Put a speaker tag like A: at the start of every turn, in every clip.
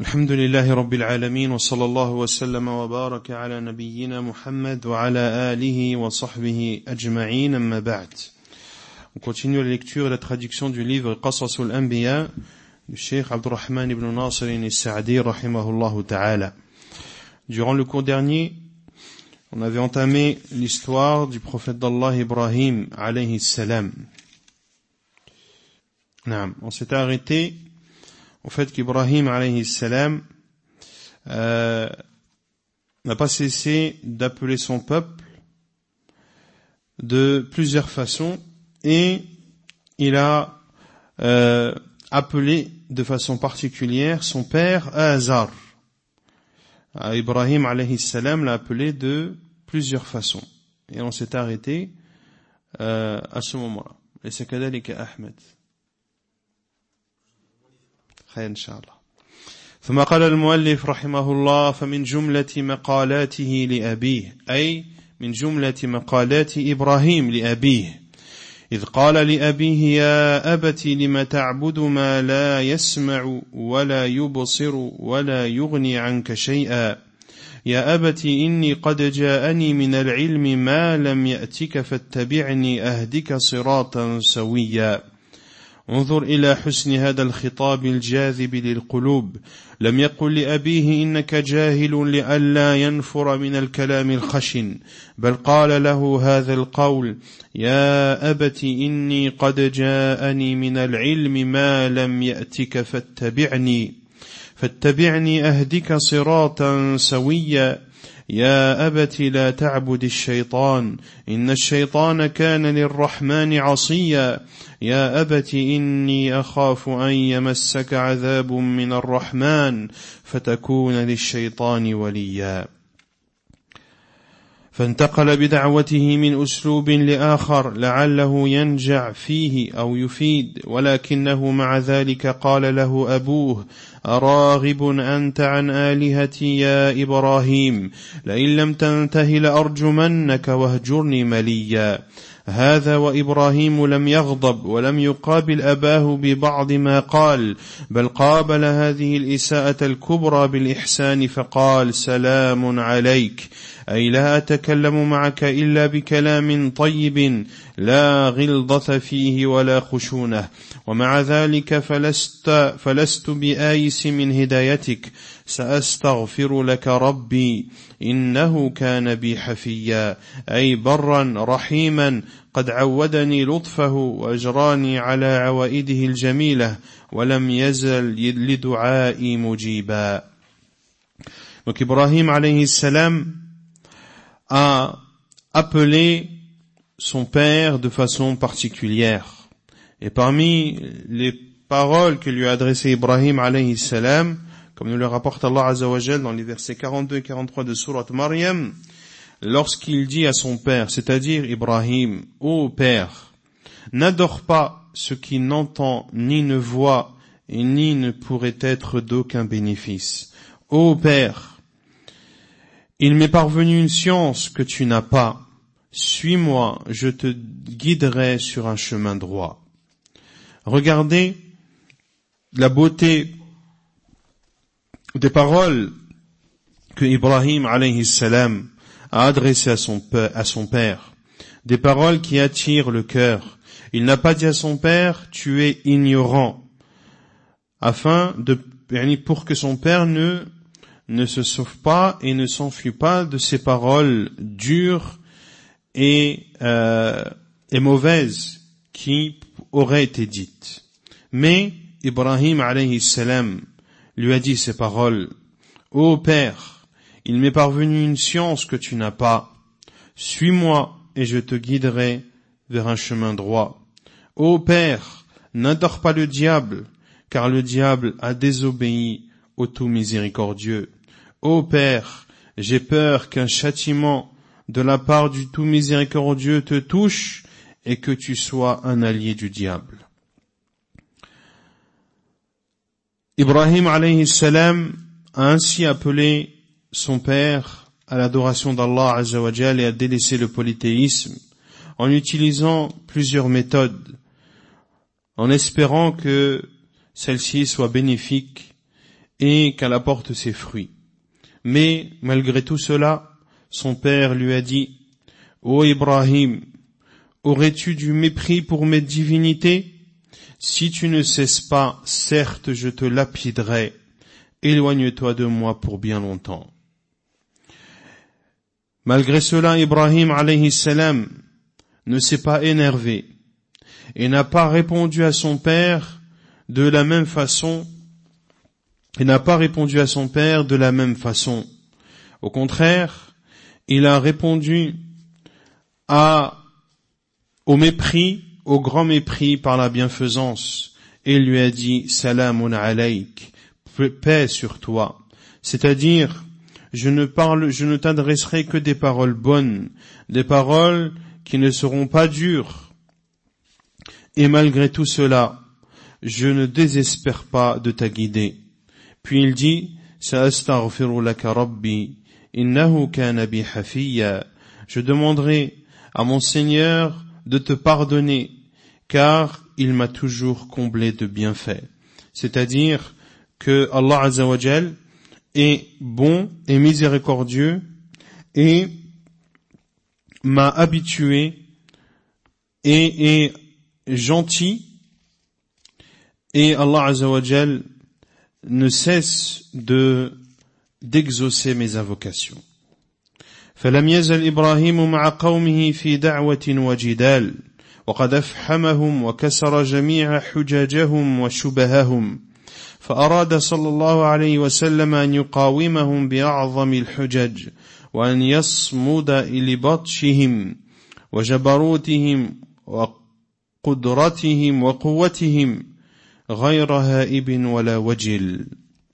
A: الحمد لله رب العالمين وصلى الله وسلم وبارك على نبينا محمد وعلى آله وصحبه أجمعين أما بعد. On continue la lecture et la traduction du livre Qasas al-Anbiya du Cheikh Abdurrahman ibn Nasir al-Sa'di rahimahullah ta'ala. Durant le cours dernier, on avait entamé l'histoire du prophète d'Allah Ibrahim alayhi salam. On s'était arrêté au fait qu'Ibrahim alayhi salam n'a pas cessé d'appeler son peuple de plusieurs façons et il a appelé de façon particulière son père Azar. Ibrahim alayhi salam l'a appelé de plusieurs façons et on s'est arrêté à ce moment-là. Et c'est kadhalika Ahmed. خير إن شاء الله. ثم قال المؤلف رحمه الله فمن جملة مقالاته لأبيه أي من جملة مقالات إبراهيم لأبيه إذ قال لأبيه يا أبت لم تعبد ما لا يسمع ولا يبصر ولا يغني عنك شيئا يا أبت إني قد جاءني من العلم ما لم يأتك فاتبعني أهدك صراطا سويا انظر إلى حسن هذا الخطاب الجاذب للقلوب لم يقل لأبيه إنك جاهل لئلا ينفر من الكلام الخشن بل قال له هذا القول يا أبت إني قد جاءني من العلم ما لم يأتك فاتبعني أهدك صراطا سويا يا أبت لا تعبد الشيطان إن الشيطان كان للرحمن عصيا يا أبت إني أخاف أن يمسك عذاب من الرحمن فتكون للشيطان وليا فانتقل بدعوته من أسلوب لآخر لعله ينجع فيه أو يفيد ولكنه مع ذلك قال له أبوه أراغب أنت عن آلهتي يا إبراهيم لئن لم تنته لأرجمنك واهجرني مليا هذا وإبراهيم لم يغضب ولم يقابل أباه ببعض ما قال بل قابل هذه الإساءة الكبرى بالإحسان فقال سلام عليك أي لا أتكلم معك إلا بكلام طيب لا غلظة فيه ولا خشونة ومع ذلك فلست بآيس من هدايتك سأستغفر لك ربي إنه كان بي حفيا أي برا رحيما قد عودني لطفه وأجراني على عوائده الجميلة ولم يزل لدعائي مجيبا. Donc Ibrahim alayhi salam a appelé son père de façon particulière. Et parmi les paroles que lui a adressées Ibrahim alayhi salam, comme nous le rapporte Allah Azza wa Jal dans les versets 42 et 43 de Sourate Maryam, lorsqu'il dit à son père, c'est-à-dire Ibrahim, ô père, n'adore pas ce qui n'entend ni ne voit et ni ne pourrait être d'aucun bénéfice. Ô père, il m'est parvenu une science que tu n'as pas. Suis-moi, je te guiderai sur un chemin droit. Regardez la beauté des paroles que Ibrahim alayhi salam a adressées à son père. Des paroles qui attirent le cœur. Il n'a pas dit à son père, tu es ignorant, pour que son père ne se sauve pas et ne s'enfuit pas de ces paroles dures et mauvaises qui auraient été dites. Mais Ibrahim alayhi salam lui a dit ces paroles. Ô père, il m'est parvenu une science que tu n'as pas. Suis-moi et je te guiderai vers un chemin droit. Ô père, n'adore pas le diable, car le diable a désobéi au tout miséricordieux. Ô père, j'ai peur qu'un châtiment de la part du tout miséricordieux te touche et que tu sois un allié du diable. Ibrahim alayhi salam a ainsi appelé son père à l'adoration d'Allah Azza wa Jal et à délaisser le polythéisme en utilisant plusieurs méthodes, en espérant que celle-ci soit bénéfique et qu'elle apporte ses fruits. Mais malgré tout cela, son père lui a dit: Ô Ibrahim, aurais-tu du mépris pour mes divinités? Si tu ne cesses pas, certes je te lapiderai. Éloigne-toi de moi pour bien longtemps. Malgré cela, Ibrahim alayhi salam ne s'est pas énervé et n'a pas répondu à son père de la même façon. Au contraire, il a répondu au mépris, au grand mépris par la bienfaisance, et lui a dit: Salamun alayk, paix sur toi. C'est-à-dire, je ne t'adresserai que des paroles bonnes, des paroles qui ne seront pas dures. Et malgré tout cela, je ne désespère pas de ta guider. Puis il dit: Sa'astaghfiru laka rabbi, innahu kana bi hafiyya. Je demanderai à mon Seigneur de te pardonner, car il m'a toujours comblé de bienfaits. C'est-à-dire que Allah Azza wa Jal est bon et miséricordieux et m'a habitué et est gentil, et Allah Azza wa Jal ne cesse d'exaucer mes invocations. فلم يزل إبراهيم مع قومه في دعوة وجدال وقد أفحمهم وكسر جميع حججهم وشبههم فأراد صلى الله عليه وسلم أن يقاومهم بأعظم الحجج وأن يصمد لبطشهم وجبروتهم وقدرتهم وقوتهم غير هائب ولا وجل.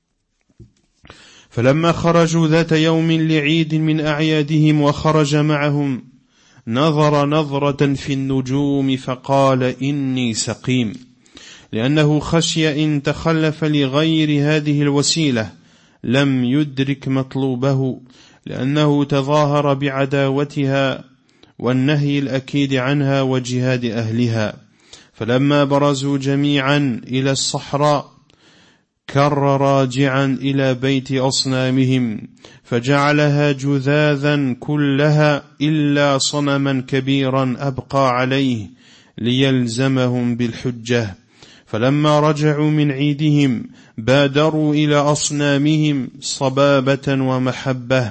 A: فلما خرجوا ذات يوم لعيد من أعيادهم وخرج معهم نظر نظرة في النجوم فقال: إني سقيم، لأنه خشي إن تخلف لغير هذه الوسيلة لم يدرك مطلوبه، لأنه تظاهر بعداوتها والنهي الأكيد عنها وجهاد أهلها. فلما برزوا جميعا إلى الصحراء كر راجعا إلى بيت أصنامهم فجعلها جذاذا كلها إلا صنما كبيرا أبقى عليه ليلزمهم بالحجة. فلما رجعوا من عيدهم بادروا إلى أصنامهم صبابة ومحبة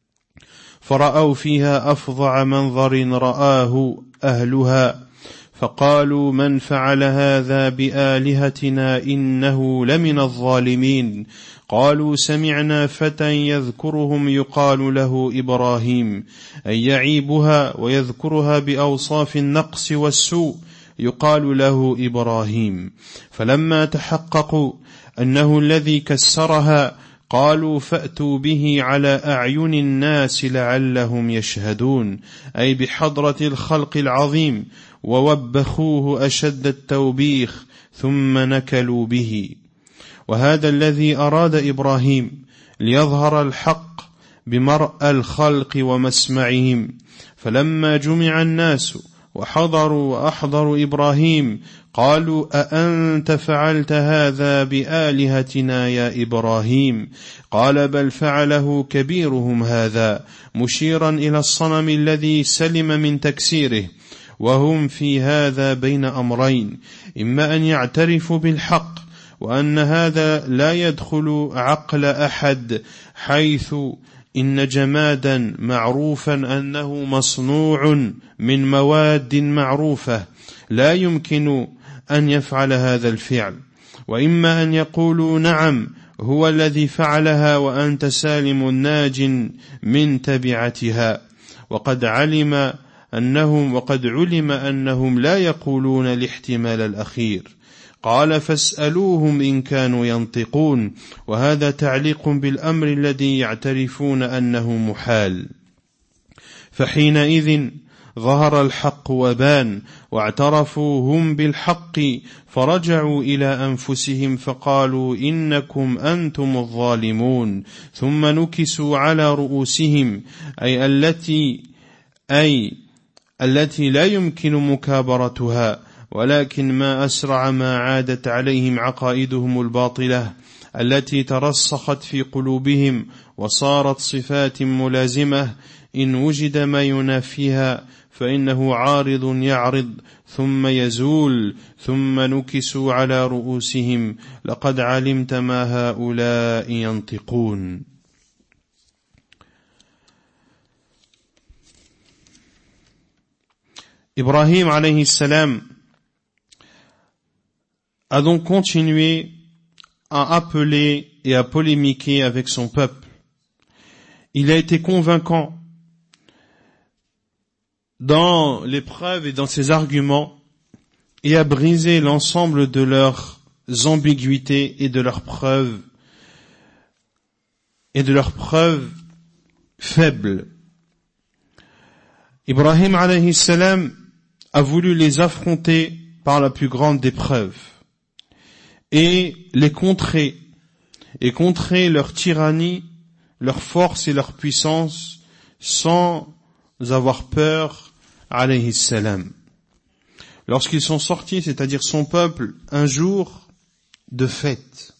A: فرأوا فيها أفظع منظر رآه أهلها فقالوا: من فعل هذا بآلهتنا إنه لمن الظالمين. قالوا: سمعنا فتى يذكرهم يقال له إبراهيم، أي يعيبها ويذكرها بأوصاف النقص والسوء يقال له إبراهيم. فلما تحققوا أنه الذي كسرها قالوا: فأتوا به على أعين الناس لعلهم يشهدون، أي بحضرة الخلق العظيم، ووبخوه أشد التوبيخ ثم نكلوا به. وهذا الذي أراد إبراهيم ليظهر الحق بمرأى الخلق ومسمعهم. فلما جمع الناس وحضروا وأحضروا إبراهيم قالوا: أأنت فعلت هذا بآلهتنا يا إبراهيم؟ قال: بل فعله كبيرهم هذا، مشيرا إلى الصنم الذي سلم من تكسيره. وهم في هذا بين أمرين: إما أن يعترفوا بالحق وأن هذا لا يدخل عقل أحد، حيث إن جمادا معروفا أنه مصنوع من مواد معروفة لا يمكن أن يفعل هذا الفعل، وإما أن يقولوا: نعم هو الذي فعلها وأنت سالم ناج من تبعتها. وقد علم أنهم لا يقولون الاحتمال الأخير. قال: فاسألوهم إن كانوا ينطقون. وهذا تعليق بالأمر الذي يعترفون أنه محال. فحينئذ ظهر الحق وبان، واعترفوا هم بالحق، فرجعوا إلى أنفسهم فقالوا: إنكم أنتم الظالمون. ثم نكسوا على رؤوسهم، أي التي لا يمكن مكابرتها، ولكن ما أسرع ما عادت عليهم عقائدهم الباطلة التي ترسخت في قلوبهم وصارت صفات ملازمة إن وجد ما ينافيها فإنه عارض يعرض ثم يزول ثم نكسوا على رؤوسهم لقد علمت ما هؤلاء ينطقون. Ibrahim alayhi salam a donc continué à appeler et à polémiquer avec son peuple. Il a été convaincant dans les preuves et dans ses arguments et a brisé l'ensemble de leurs ambiguïtés et de leurs preuves faibles. Ibrahim alayhi salam a voulu les affronter par la plus grande des preuves et les contrer leur tyrannie, leur force et leur puissance sans avoir peur alayhi salam. Lorsqu'ils sont sortis, c'est-à-dire son peuple, un jour de fête.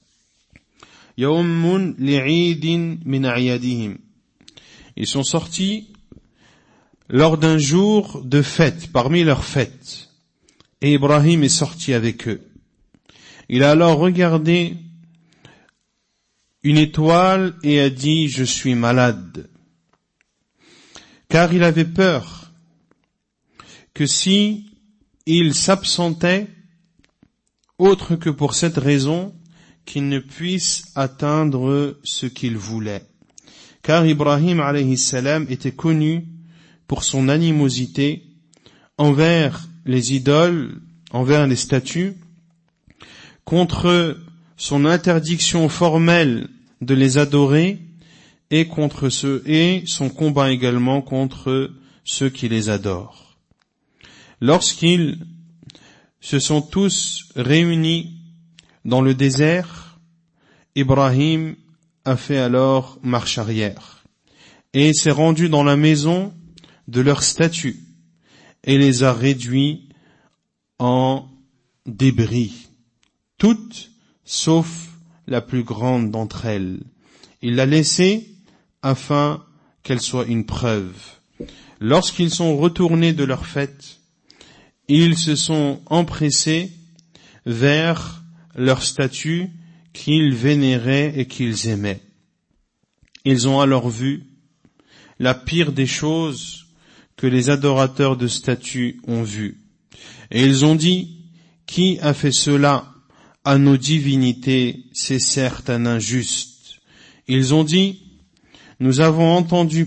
A: Yawmun li'idin min a'yadihim. Ils sont sortis lors d'un jour de fête, parmi leurs fêtes. Et Ibrahim est sorti avec eux. Il a alors regardé une étoile et a dit, je suis malade. Car il avait peur que si il s'absentait, autre que pour cette raison, qu'il ne puisse atteindre ce qu'il voulait. Car Ibrahim alayhi salam était connu pour son animosité envers les idoles, envers les statues, contre son interdiction formelle de les adorer et son combat également contre ceux qui les adorent. Lorsqu'ils se sont tous réunis dans le désert, Ibrahim a fait alors marche arrière et s'est rendu dans la maison de leurs statues et les a réduits en débris, toutes sauf la plus grande d'entre elles. Il l'a laissée afin qu'elle soit une preuve. Lorsqu'ils sont retournés de leur fête, ils se sont empressés vers leurs statues qu'ils vénéraient et qu'ils aimaient. Ils ont alors vu la pire des choses que les adorateurs de statues ont vues. Et ils ont dit, qui a fait cela à nos divinités, c'est certes un injuste. Ils ont dit, nous avons entendu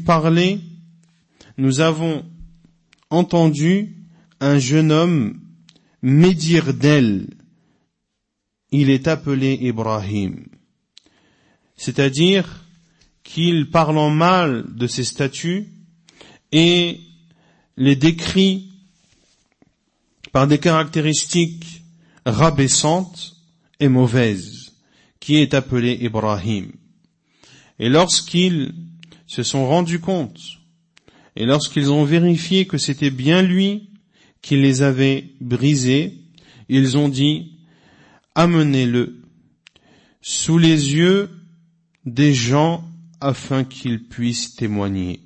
A: un jeune homme médire d'elle. Il est appelé Ibrahim. C'est-à-dire qu'il parle en mal de ces statues et les décrit par des caractéristiques rabaissantes et mauvaises, qui est appelé Ibrahim. Et lorsqu'ils se sont rendus compte, et lorsqu'ils ont vérifié que c'était bien lui qui les avait brisés, ils ont dit, amenez-le sous les yeux des gens afin qu'ils puissent témoigner.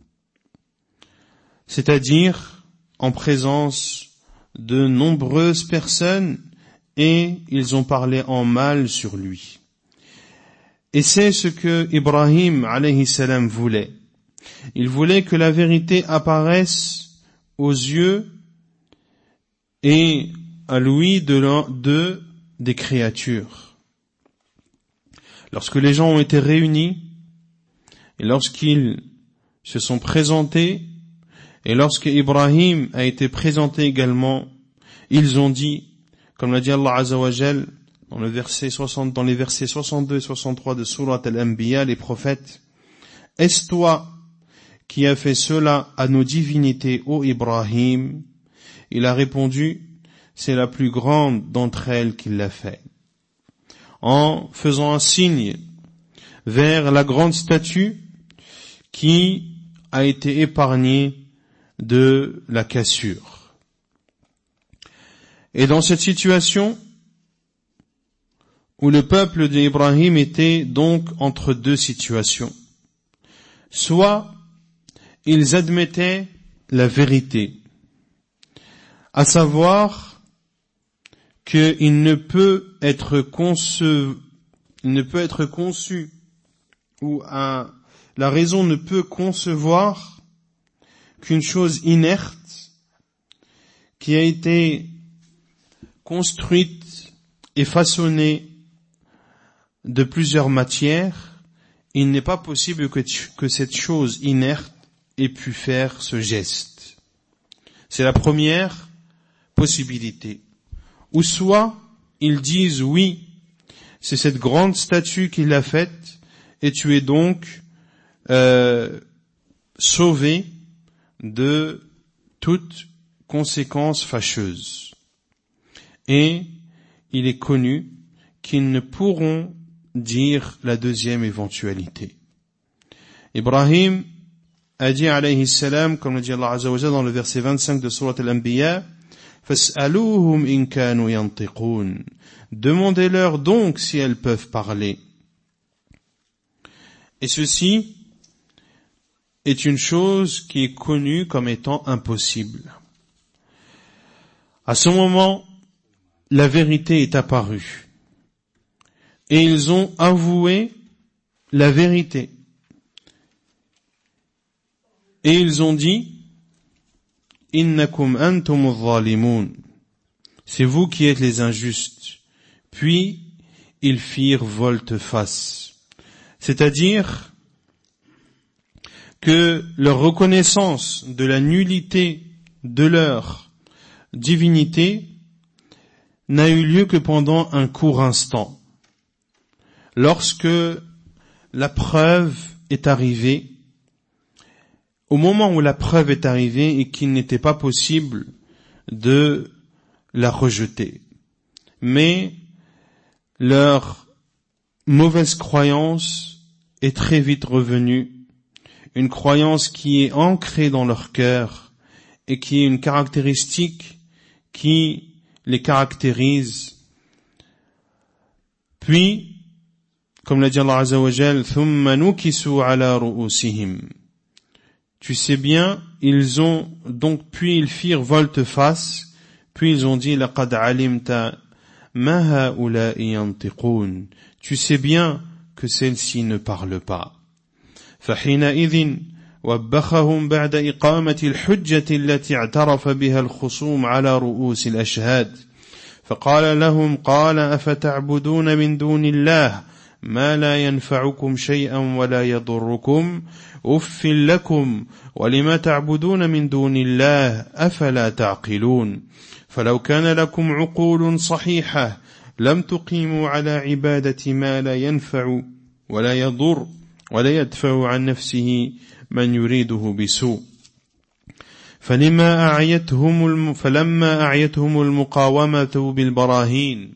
A: C'est-à-dire en présence de nombreuses personnes, et ils ont parlé en mal sur lui. Et c'est ce que Ibrahim alayhi salam voulait. Il voulait que la vérité apparaisse aux yeux et à l'ouïe des créatures. Lorsque les gens ont été réunis, et lorsqu'ils se sont présentés, et lorsque Ibrahim a été présenté également, ils ont dit, comme l'a dit Allah Azza wa Jal dans les versets 62 et 63 de Surat Al-Anbiya, les prophètes, est-ce toi qui as fait cela à nos divinités, ô Ibrahim? Il a répondu, c'est la plus grande d'entre elles qui l'a fait. En faisant un signe vers la grande statue qui a été épargnée de la cassure. Et dans cette situation, où le peuple d'Ibrahim était donc entre deux situations. Soit ils admettaient la vérité, à savoir qu'il ne peut être conçu, ou la raison ne peut concevoir qu'une chose inerte qui a été construite et façonnée de plusieurs matières. Il n'est pas possible que cette chose inerte ait pu faire ce geste. C'est la première possibilité. Ou soit ils disent oui, c'est cette grande statue qui l'a faite et tu es donc sauvé de toute conséquence fâcheuse. Et il est connu qu'ils ne pourront dire la deuxième éventualité. Ibrahim a dit alayhi salam, comme le dit Allah Azza wa Jalla dans le verset 25 de Surat Al-Anbiya, فَاسْأَلُوهُمْ إِنْ كَانُوا يَنْطِقُونَ. Demandez-leur donc si elles peuvent parler. Et ceci est une chose qui est connue comme étant impossible. À ce moment, la vérité est apparue. Et ils ont avoué la vérité. Et ils ont dit, Innakum antum adh-dhalimun. C'est vous qui êtes les injustes. Puis, ils firent volte-face. C'est-à-dire que leur reconnaissance de la nullité de leur divinité n'a eu lieu que pendant un court instant. Lorsque la preuve est arrivée, au moment où la preuve est arrivée et qu'il n'était pas possible de la rejeter. Mais leur mauvaise croyance est très vite revenue, une croyance qui est ancrée dans leur cœur et qui est une caractéristique qui les caractérise. Puis, comme l'a dit Allah Azza wa Jal, ثُمَّ نُكِسُوا عَلَى رُؤُوسِهِمْ. Tu sais bien, puis ils firent volte-face, puis ils ont dit, لَقَدْ عَلِمْتَ مَا هَؤُلَاءِ يَنْطِقُونَ. Tu sais bien que celle-ci ne parle pas. فَحِينَئِذٍ وَبَّخَهُمْ بَعْدَ إِقَامَةِ الْحُجَّةِ التي اعترف بها الخصوم على رؤوس الأشهاد فقال لهم قال أفتعبدون من دون الله ما لا ينفعكم شيئا ولا يضركم أف لكم ولما تعبدون من دون الله أفلا تعقلون فلو كان لكم عقول صحيحة لم تقيموا على عبادة ما لا ينفع ولا يضر ولا يدفع عن نفسه من يريده بسوء فلما أعيتهم المقاومة بالبراهين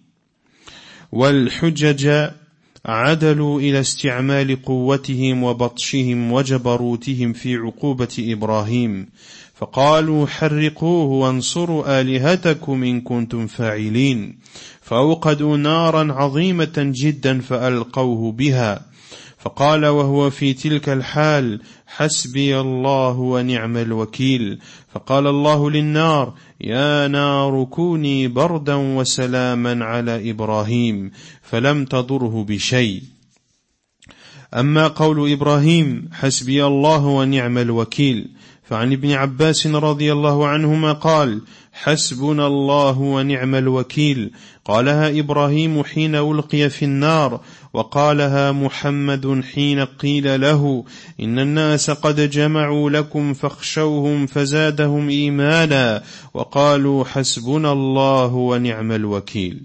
A: والحجج عدلوا إلى استعمال قوتهم وبطشهم وجبروتهم في عقوبة إبراهيم فقالوا حرقوه وانصروا آلهتكم إن كنتم فاعلين فأوقدوا نارا عظيمة جدا فألقوه بها فقال وهو في تلك الحال حسبي الله ونعم الوكيل فقال الله للنار يا نار كوني بردا وسلاما على إبراهيم فلم تضره بشيء أما قول إبراهيم حسبي الله ونعم الوكيل فعن ابن عباس رضي الله عنهما قال حسبنا الله ونعم الوكيل قالها إبراهيم حين ألقي في النار وقالها محمد حين قيل له إن الناس قد جمعوا لكم فاخشوهم فزادهم إيمانا وقالوا حسبنا الله ونعم الوكيل.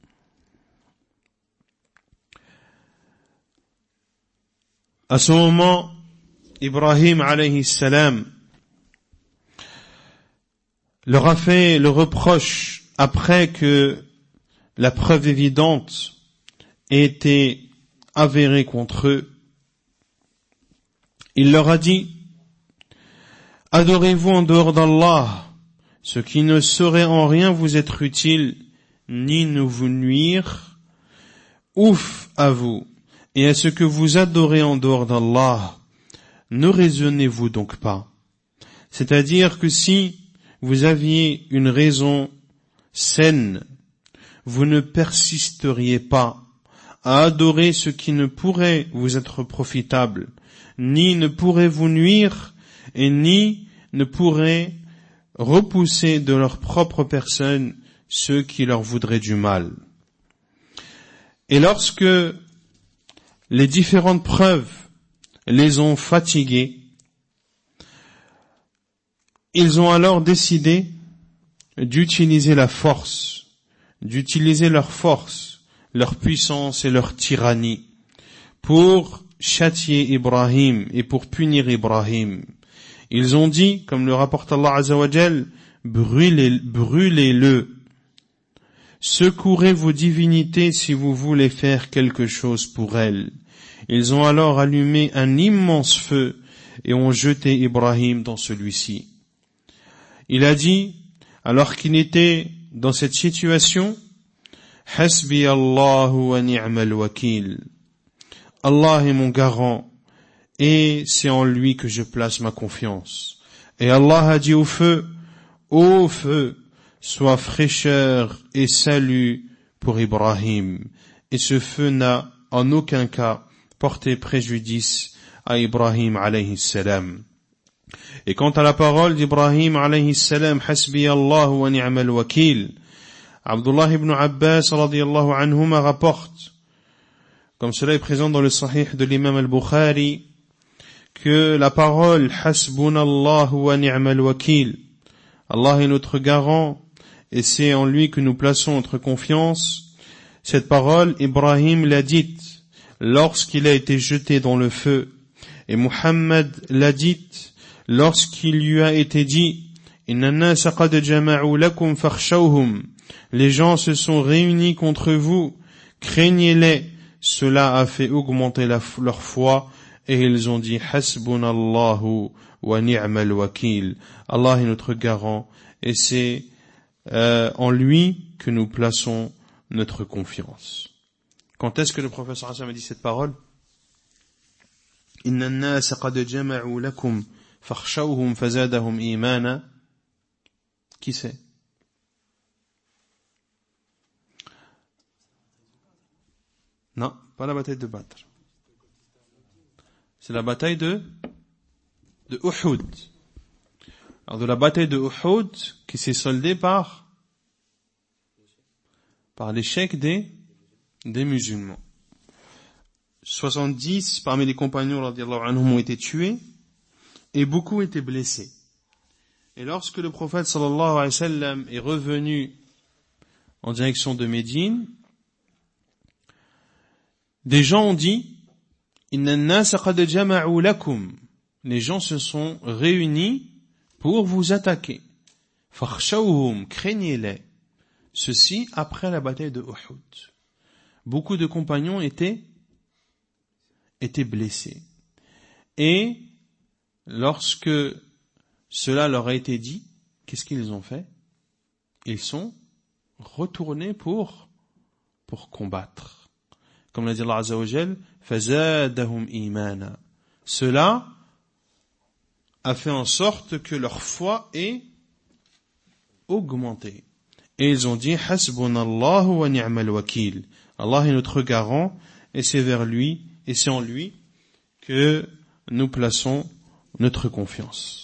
A: À ce moment, Ibrahim alayhi salam leur a fait le reproche après que la preuve évidente ait été avérée contre eux. Il leur a dit, adorez-vous en dehors d'Allah, ce qui ne saurait en rien vous être utile, ni nous vous nuire, Ouf à vous et à ce que vous adorez en dehors d'Allah. Ne raisonnez-vous donc pas? C'est-à-dire que si vous aviez une raison saine, vous ne persisteriez pas à adorer ce qui ne pourrait vous être profitable, ni ne pourrait vous nuire, et ni ne pourrait repousser de leur propre personne ceux qui leur voudraient du mal. Et lorsque les différentes preuves les ont fatigués, ils ont alors décidé d'utiliser la force, d'utiliser leur force, leur puissance et leur tyrannie pour châtier Ibrahim et pour punir Ibrahim. Ils ont dit, comme le rapporte Allah Azza wa Jal, brûlez-le. Secourez vos divinités si vous voulez faire quelque chose pour elles. Ils ont alors allumé un immense feu et ont jeté Ibrahim dans celui-ci. Il a dit, alors qu'il était dans cette situation, Hasbi Allahu wa ni'mal wakil. Allah est mon garant et c'est en lui que je place ma confiance. Et Allah a dit au feu, ô feu, sois fraîcheur et salut pour Ibrahim. Et ce feu n'a en aucun cas porté préjudice à Ibrahim alayhi salam. Et quant à la parole d'Ibrahim alayhi salam, Hasbi Allah wa ni'mal wakil, Abdullah ibn Abbas radiyallahu anhuma rapporte, comme cela est présent dans le Sahih de l'imam al-Bukhari, que la parole Hasbunallahu wa ni'mal wakil, Allah est notre garant et c'est en lui que nous plaçons notre confiance. Cette parole, Ibrahim l'a dite lorsqu'il a été jeté dans le feu, et Muhammad l'a dite lorsqu'il lui a été dit, Inna an-nasa qad jama'u lakum fakhshawhum, les gens se sont réunis contre vous, craignez-les. Cela a fait augmenter leur foi et ils ont dit Hasbunallahu wa ni'mal wakil. Allah est notre garant et c'est en lui que nous plaçons notre confiance. Quand est-ce que le prophète sallallahu alayhi wa sallam a dit cette parole? Inna an-nasa qad jama'u lakum fakhshawhum fazadahum imana. Qui c'est? Non, pas la bataille de Badr. C'est la bataille de Uhud. Alors de la bataille de Uhud qui s'est soldée par l'échec des musulmans. 70 parmi les compagnons radiyallahu anhum ont été tués et beaucoup étaient blessés. Et lorsque le prophète sallallahu alayhi wa sallam est revenu en direction de Médine, des gens ont dit, Inna an-nasa qad jama'u lakum. Les gens se sont réunis pour vous attaquer. Fakhshawhum, craignez-les. Ceci après la bataille de Uhud. Beaucoup de compagnons étaient blessés. Et lorsque cela leur a été dit, qu'est-ce qu'ils ont fait? Ils sont retournés pour combattre. Comme l'a dit Allah Azza wa Jal, fazadahum imana. Cela a fait en sorte que leur foi ait augmenté. Et ils ont dit, Hasbunallahu wa ni'mal wakil. Allah est notre garant et c'est vers lui et c'est en lui que nous plaçons notre confiance.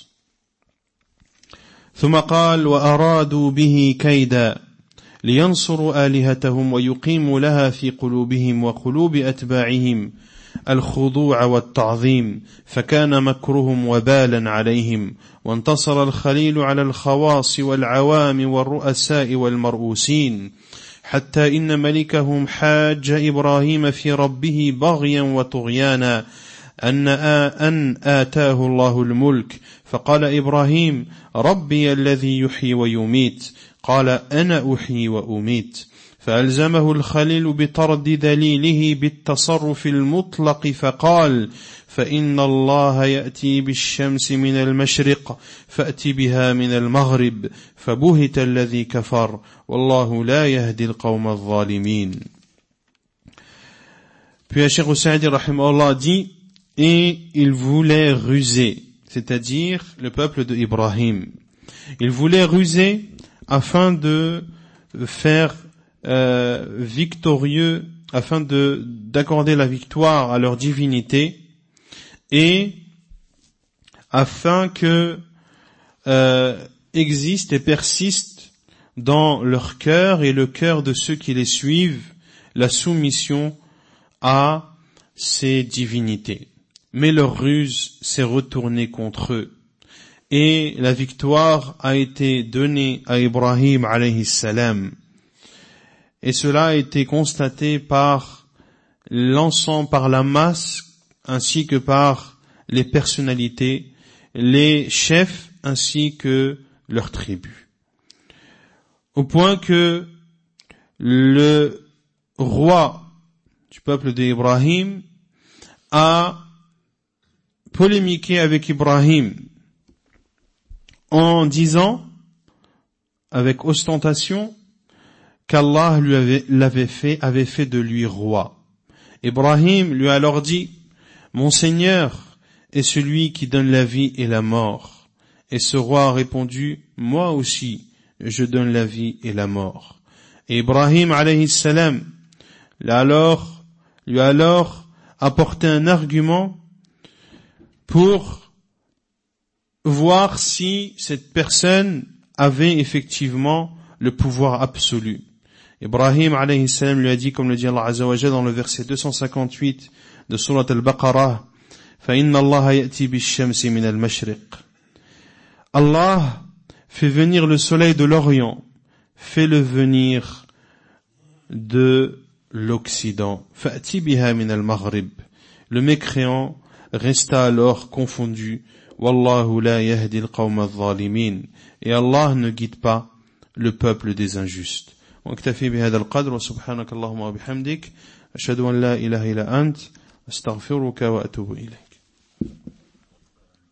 A: ثم قال وأرادوا به كيدا لينصروا آلهتهم ويقيموا لها في قلوبهم وقلوب أتباعهم الخضوع والتعظيم فكان مكرهم وبالا عليهم وانتصر الخليل على الخواص والعوام والرؤساء والمرؤوسين حتى إن ملكهم حاج إبراهيم في ربه بغيا وطغيانا أن آتاه الله الملك فقال إبراهيم ربي الذي يحيي ويميت قال أنا أحيي وأميت فألزمه الخليل بطرد دليله بالتصرف المطلق فقال فإن الله يأتي بالشمس من المشرق فأت بها من المغرب فبهت الذي كفر والله لا يهدي القوم الظالمين. Puis Cheikh Saadi rahimahullah dit, et il voulait ruser, c'est-à-dire le peuple de Ibrahim. Il voulait ruser afin de faire victorieux, afin d'accorder la victoire à leur divinité et afin que existe et persiste dans leur cœur et le cœur de ceux qui les suivent la soumission à ces divinités. Mais leur ruse s'est retournée contre eux. Et la victoire a été donnée à Ibrahim alayhi salam. Et cela a été constaté par l'ensemble, par la masse, ainsi que par les personnalités, les chefs, ainsi que leurs tribus. Au point que le roi du peuple d'Ibrahim a polémiqué avec Ibrahim en disant, avec ostentation, qu'Allah avait fait de lui roi. Ibrahim lui a alors dit, mon Seigneur est celui qui donne la vie et la mort. Et ce roi a répondu, moi aussi, je donne la vie et la mort. Et Ibrahim alayhi salam lui a alors apporté un argument pour voir si cette personne avait effectivement le pouvoir absolu. Ibrahim alayhi salam lui a dit, comme le dit Allah Azza wa Jalla dans le verset 258 de Surat Al-Baqarah, فَإِنَّ اللَّهَ يَأْتِي بِالشَّمْسِ مِنَ الْمَشْرِقِ. Allah fait venir le soleil de l'Orient, fait-le venir de l'Occident. فَأْتِي بِهَا مِنَ الْمَغْرِبِ. Le mécréant resta alors confondu. وَاللَّهُ لَا يَهْدِي الْقَوْمَ الظَّالِمِينَ. Et Allah ne guide pas le peuple des injustes. واكتفي بهذا القدر وسبحانك اللهم وبحمدك أشهد أن لا إله إلا أنت أستغفرك وأتوب إليك.